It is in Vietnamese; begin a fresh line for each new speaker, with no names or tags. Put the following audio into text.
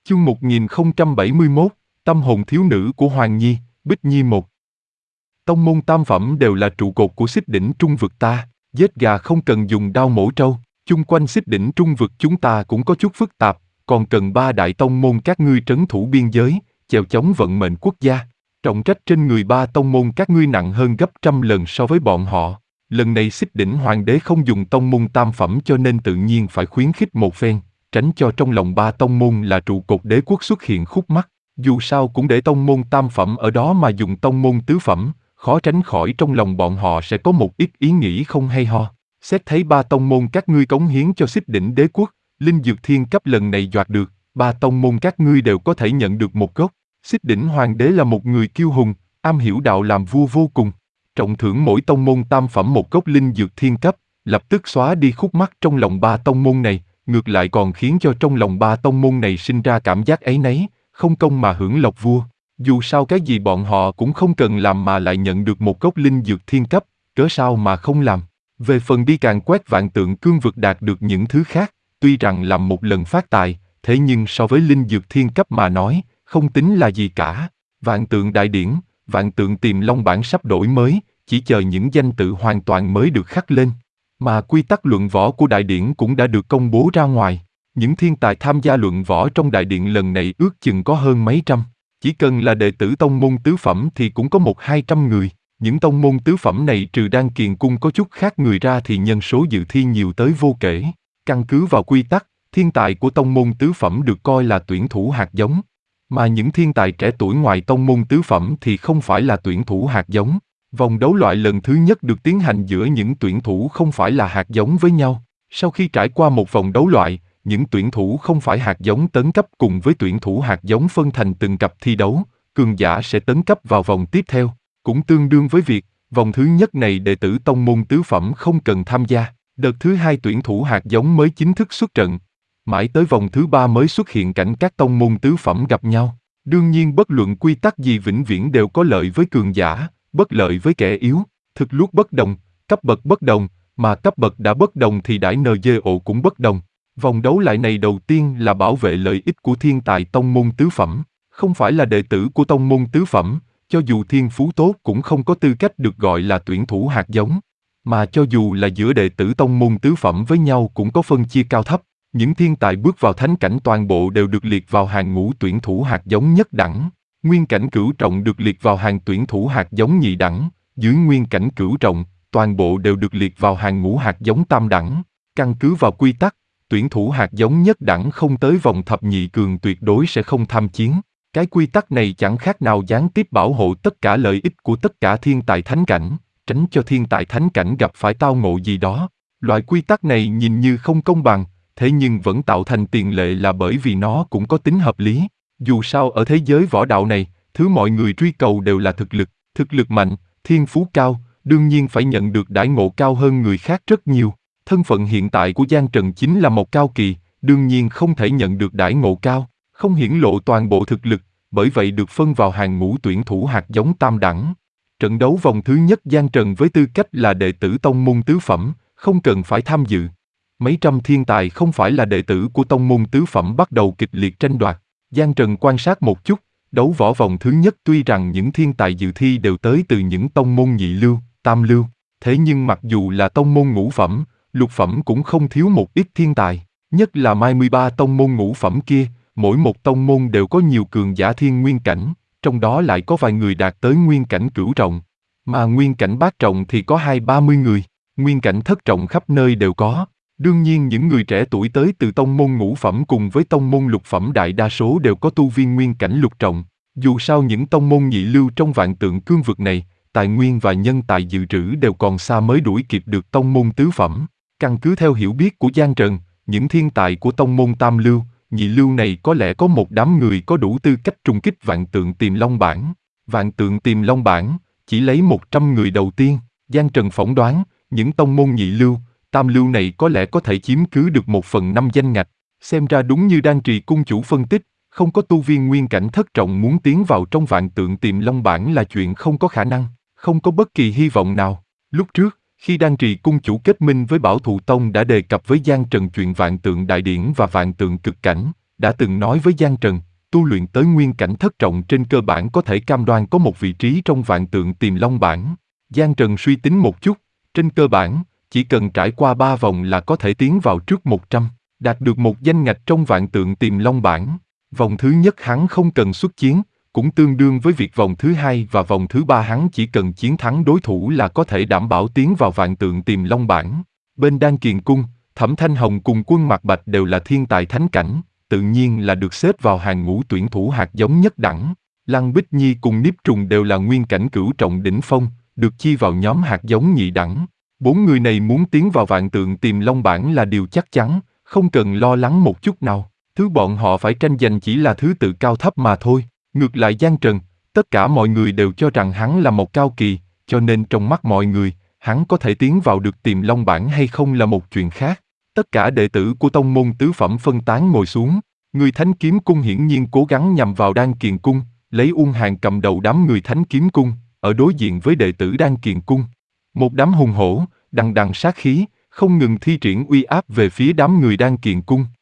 Chương 1071, Tâm hồn thiếu nữ của Hoàng Nhi, Bích Nhi 1. Tông môn tam phẩm đều là trụ cột của xích đỉnh trung vực ta, giết gà không cần dùng đao mổ trâu, chung quanh xích đỉnh trung vực chúng ta cũng có chút phức tạp, còn cần ba đại tông môn các ngươi trấn thủ biên giới, chèo chống vận mệnh quốc gia. Trọng trách trên người ba tông môn các ngươi nặng hơn gấp trăm lần so với bọn họ. Lần này xích đỉnh hoàng đế không dùng tông môn tam phẩm cho nên tự nhiên phải khuyến khích một phen, tránh cho trong lòng ba tông môn là trụ cột đế quốc xuất hiện khúc mắc. Dù sao cũng để tông môn tam phẩm ở đó mà dùng tông môn tứ phẩm, khó tránh khỏi trong lòng bọn họ sẽ có một ít ý nghĩ không hay ho. Xét thấy ba tông môn các ngươi cống hiến cho xích đỉnh đế quốc, linh dược thiên cấp lần này đoạt được, ba tông môn các ngươi đều có thể nhận được một gốc. Xích đỉnh hoàng đế là một người kiêu hùng, am hiểu đạo làm vua vô cùng. Trọng thưởng mỗi tông môn tam phẩm một gốc linh dược thiên cấp, lập tức xóa đi khúc mắc trong lòng ba tông môn này, ngược lại còn khiến cho trong lòng ba tông môn này sinh ra cảm giác áy náy, không công mà hưởng lộc vua. Dù sao cái gì bọn họ cũng không cần làm mà lại nhận được một gốc linh dược thiên cấp, cớ sao mà không làm. Về phần đi càn quét vạn tượng cương vực đạt được những thứ khác, tuy rằng làm một lần phát tài, thế nhưng so với linh dược thiên cấp mà nói, không tính là gì cả. Vạn tượng đại điển, vạn tượng tiềm long bản sắp đổi mới, chỉ chờ những danh tự hoàn toàn mới được khắc lên. Mà quy tắc luận võ của đại điển cũng đã được công bố ra ngoài. Những thiên tài tham gia luận võ trong đại điện lần này ước chừng có hơn mấy trăm. Chỉ cần là đệ tử tông môn tứ phẩm thì cũng có 100-200 người. Những tông môn tứ phẩm này trừ Đan Kiền Cung có chút khác người ra thì nhân số dự thi nhiều tới vô kể. Căn cứ vào quy tắc, thiên tài của tông môn tứ phẩm được coi là tuyển thủ hạt giống. Mà những thiên tài trẻ tuổi ngoài tông môn tứ phẩm thì không phải là tuyển thủ hạt giống. Vòng đấu loại lần thứ nhất được tiến hành giữa những tuyển thủ không phải là hạt giống với nhau. Sau khi trải qua một vòng đấu loại, những tuyển thủ không phải hạt giống tấn cấp cùng với tuyển thủ hạt giống phân thành từng cặp thi đấu, cường giả sẽ tấn cấp vào vòng tiếp theo. Cũng tương đương với việc, vòng thứ nhất này đệ tử tông môn tứ phẩm không cần tham gia, đợt thứ hai tuyển thủ hạt giống mới chính thức xuất trận. Mãi tới vòng thứ ba mới xuất hiện cảnh các tông môn tứ phẩm gặp nhau. Đương nhiên bất luận quy tắc gì vĩnh viễn đều có lợi với cường giả, bất lợi với kẻ yếu, thực lúc bất đồng, cấp bậc bất đồng, mà cấp bậc đã bất đồng thì đãi NGO cũng bất đồng. Vòng đấu lại này đầu tiên là bảo vệ lợi ích của thiên tài tông môn tứ phẩm, không phải là đệ tử của tông môn tứ phẩm, cho dù thiên phú tốt cũng không có tư cách được gọi là tuyển thủ hạt giống. Mà cho dù là giữa đệ tử tông môn tứ phẩm với nhau cũng có phân chia cao thấp, những thiên tài bước vào thánh cảnh toàn bộ đều được liệt vào hàng ngũ tuyển thủ hạt giống nhất đẳng. Nguyên cảnh cửu trọng được liệt vào hàng tuyển thủ hạt giống nhị đẳng, dưới nguyên cảnh cửu trọng, toàn bộ đều được liệt vào hàng ngũ hạt giống tam đẳng. Căn cứ vào quy tắc, tuyển thủ hạt giống nhất đẳng không tới vòng thập nhị cường tuyệt đối sẽ không tham chiến. Cái quy tắc này chẳng khác nào gián tiếp bảo hộ tất cả lợi ích của tất cả thiên tài thánh cảnh, tránh cho thiên tài thánh cảnh gặp phải tao ngộ gì đó. Loại quy tắc này nhìn như không công bằng, thế nhưng vẫn tạo thành tiền lệ là bởi vì nó cũng có tính hợp lý. Dù sao ở thế giới võ đạo này, thứ mọi người truy cầu đều là thực lực mạnh, thiên phú cao, đương nhiên phải nhận được đãi ngộ cao hơn người khác rất nhiều. Thân phận hiện tại của Giang Trần chính là một cao kỳ, đương nhiên không thể nhận được đãi ngộ cao, không hiển lộ toàn bộ thực lực, bởi vậy được phân vào hàng ngũ tuyển thủ hạt giống tam đẳng. Trận đấu vòng thứ nhất Giang Trần với tư cách là đệ tử tông môn tứ phẩm, không cần phải tham dự. Mấy trăm thiên tài không phải là đệ tử của tông môn tứ phẩm bắt đầu kịch liệt tranh đoạt. Giang Trần quan sát một chút, đấu võ vòng thứ nhất tuy rằng những thiên tài dự thi đều tới từ những tông môn nhị lưu, tam lưu, thế nhưng mặc dù là tông môn ngũ phẩm, lục phẩm cũng không thiếu một ít thiên tài, nhất là 13 tông môn ngũ phẩm kia, mỗi một tông môn đều có nhiều cường giả thiên nguyên cảnh, trong đó lại có vài người đạt tới nguyên cảnh cửu trọng, mà nguyên cảnh bát trọng thì có 20-30 người, nguyên cảnh thất trọng khắp nơi đều có. Đương nhiên những người trẻ tuổi tới từ tông môn ngũ phẩm cùng với tông môn lục phẩm đại đa số đều có tu vi nguyên cảnh lục trọng. Dù sao những tông môn nhị lưu trong vạn tượng cương vực này, tài nguyên và nhân tài dự trữ đều còn xa mới đuổi kịp được tông môn tứ phẩm. Căn cứ theo hiểu biết của Giang Trần, những thiên tài của tông môn tam lưu, nhị lưu này có lẽ có một đám người có đủ tư cách trùng kích vạn tượng tiềm long bảng. Vạn tượng tiềm long bảng, chỉ lấy 100 người đầu tiên, Giang Trần phỏng đoán, những tông môn nhị lưu, tam lưu này có lẽ có thể chiếm cứ được 1/5 danh ngạch. Xem ra đúng như Đan Trì cung chủ phân tích, không có tu viên nguyên cảnh thất trọng muốn tiến vào trong vạn tượng tiềm long bảng là chuyện không có khả năng, không có bất kỳ hy vọng nào. Lúc trước, khi Đan Trì cung chủ kết minh với Bảo Thụ Tông đã đề cập với Giang Trần chuyện vạn tượng đại điển và vạn tượng cực cảnh, đã từng nói với Giang Trần, tu luyện tới nguyên cảnh thất trọng trên cơ bản có thể cam đoan có một vị trí trong vạn tượng Tiềm Long bảng. Giang Trần suy tính một chút, trên cơ bản, chỉ cần trải qua 3 vòng là có thể tiến vào trước 100, đạt được một danh ngạch trong vạn tượng Tiềm Long bảng. Vòng thứ nhất hắn không cần xuất chiến, cũng tương đương với việc vòng thứ hai và vòng thứ ba hắn chỉ cần chiến thắng đối thủ là có thể đảm bảo tiến vào vạn tượng Tiềm Long bảng. Bên Đan Kiền Cung, Thẩm Thanh Hồng cùng Quân Mạc Bạch đều là thiên tài thánh cảnh, tự nhiên là được xếp vào hàng ngũ tuyển thủ hạt giống nhất đẳng. Lăng Bích Nhi cùng Niếp Trùng đều là nguyên cảnh cửu trọng đỉnh phong, được chi vào nhóm hạt giống nhị đẳng. 4 người này muốn tiến vào vạn tượng Tiềm Long bảng là điều chắc chắn, không cần lo lắng một chút nào. Thứ bọn họ phải tranh giành chỉ là thứ tự cao thấp mà thôi. Ngược lại Giang Trần, tất cả mọi người đều cho rằng hắn là một cao kỳ, cho nên trong mắt mọi người, hắn có thể tiến vào được Tiềm Long bảng hay không là một chuyện khác. Tất cả đệ tử của tông môn tứ phẩm phân tán ngồi xuống, người Thánh Kiếm Cung hiển nhiên cố gắng nhằm vào Đan Kiền Cung, lấy Uông Hàn cầm đầu đám người Thánh Kiếm Cung, ở đối diện với đệ tử Đan Kiền Cung. Một đám hùng hổ, đằng đằng sát khí, không ngừng thi triển uy áp về phía đám người Đan Kiền Cung.